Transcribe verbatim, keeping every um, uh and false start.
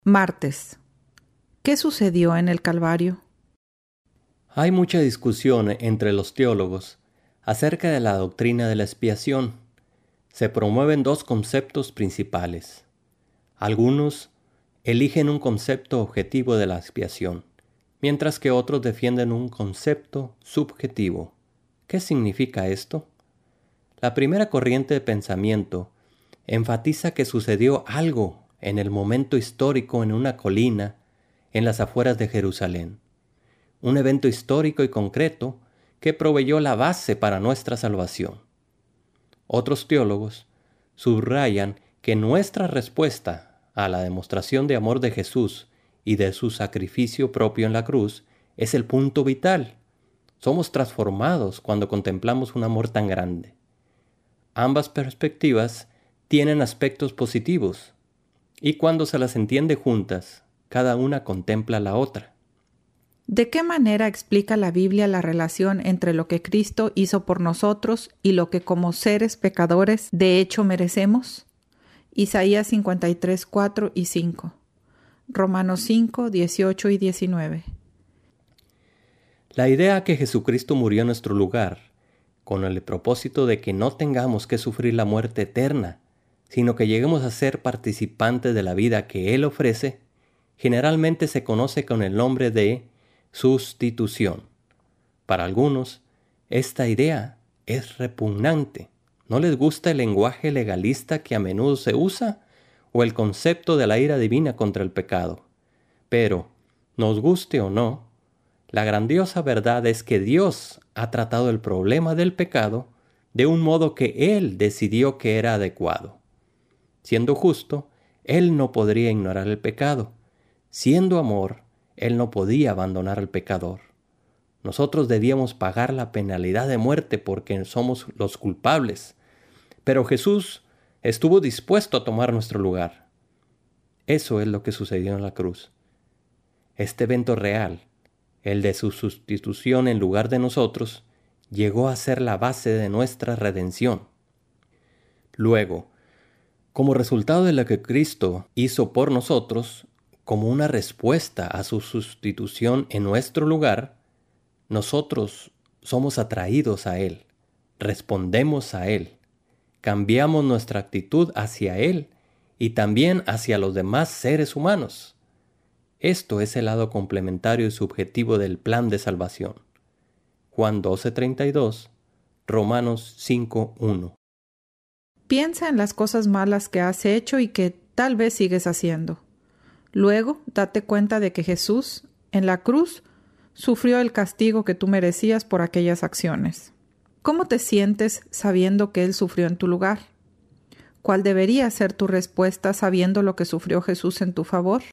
Martes. ¿Qué sucedió en el Calvario? Hay mucha discusión entre los teólogos acerca de la doctrina de la expiación. Se promueven dos conceptos principales. Algunos eligen un concepto objetivo de la expiación, mientras que otros defienden un concepto subjetivo. ¿Qué significa esto? La primera corriente de pensamiento enfatiza que sucedió algo en el momento histórico en una colina en las afueras de Jerusalén. Un evento histórico y concreto que proveyó la base para nuestra salvación. Otros teólogos subrayan que nuestra respuesta a la demostración de amor de Jesús y de su sacrificio propio en la cruz es el punto vital. Somos transformados cuando contemplamos un amor tan grande. Ambas perspectivas tienen aspectos positivos, y cuando se las entiende juntas, cada una contempla la otra. ¿De qué manera explica la Biblia la relación entre lo que Cristo hizo por nosotros y lo que como seres pecadores de hecho merecemos? Isaías cincuenta y tres, cuatro y cinco. Romanos cinco, dieciocho y diecinueve. La idea que Jesucristo murió en nuestro lugar, con el propósito de que no tengamos que sufrir la muerte eterna, sino que lleguemos a ser participantes de la vida que Él ofrece, generalmente se conoce con el nombre de sustitución. Para algunos, esta idea es repugnante. ¿No les gusta el lenguaje legalista que a menudo se usa o el concepto de la ira divina contra el pecado? Pero, nos guste o no, la grandiosa verdad es que Dios ha tratado el problema del pecado de un modo que Él decidió que era adecuado. Siendo justo, Él no podría ignorar el pecado. Siendo amor, Él no podía abandonar al pecador. Nosotros debíamos pagar la penalidad de muerte porque somos los culpables. Pero Jesús estuvo dispuesto a tomar nuestro lugar. Eso es lo que sucedió en la cruz. Este evento real, el de su sustitución en lugar de nosotros, llegó a ser la base de nuestra redención. Luego, como resultado de lo que Cristo hizo por nosotros, como una respuesta a su sustitución en nuestro lugar, nosotros somos atraídos a Él, respondemos a Él, cambiamos nuestra actitud hacia Él y también hacia los demás seres humanos. Esto es el lado complementario y subjetivo del plan de salvación. Juan doce treinta y dos, Romanos cinco uno. Piensa en las cosas malas que has hecho y que tal vez sigues haciendo. Luego, date cuenta de que Jesús, en la cruz, sufrió el castigo que tú merecías por aquellas acciones. ¿Cómo te sientes sabiendo que Él sufrió en tu lugar? ¿Cuál debería ser tu respuesta sabiendo lo que sufrió Jesús en tu favor?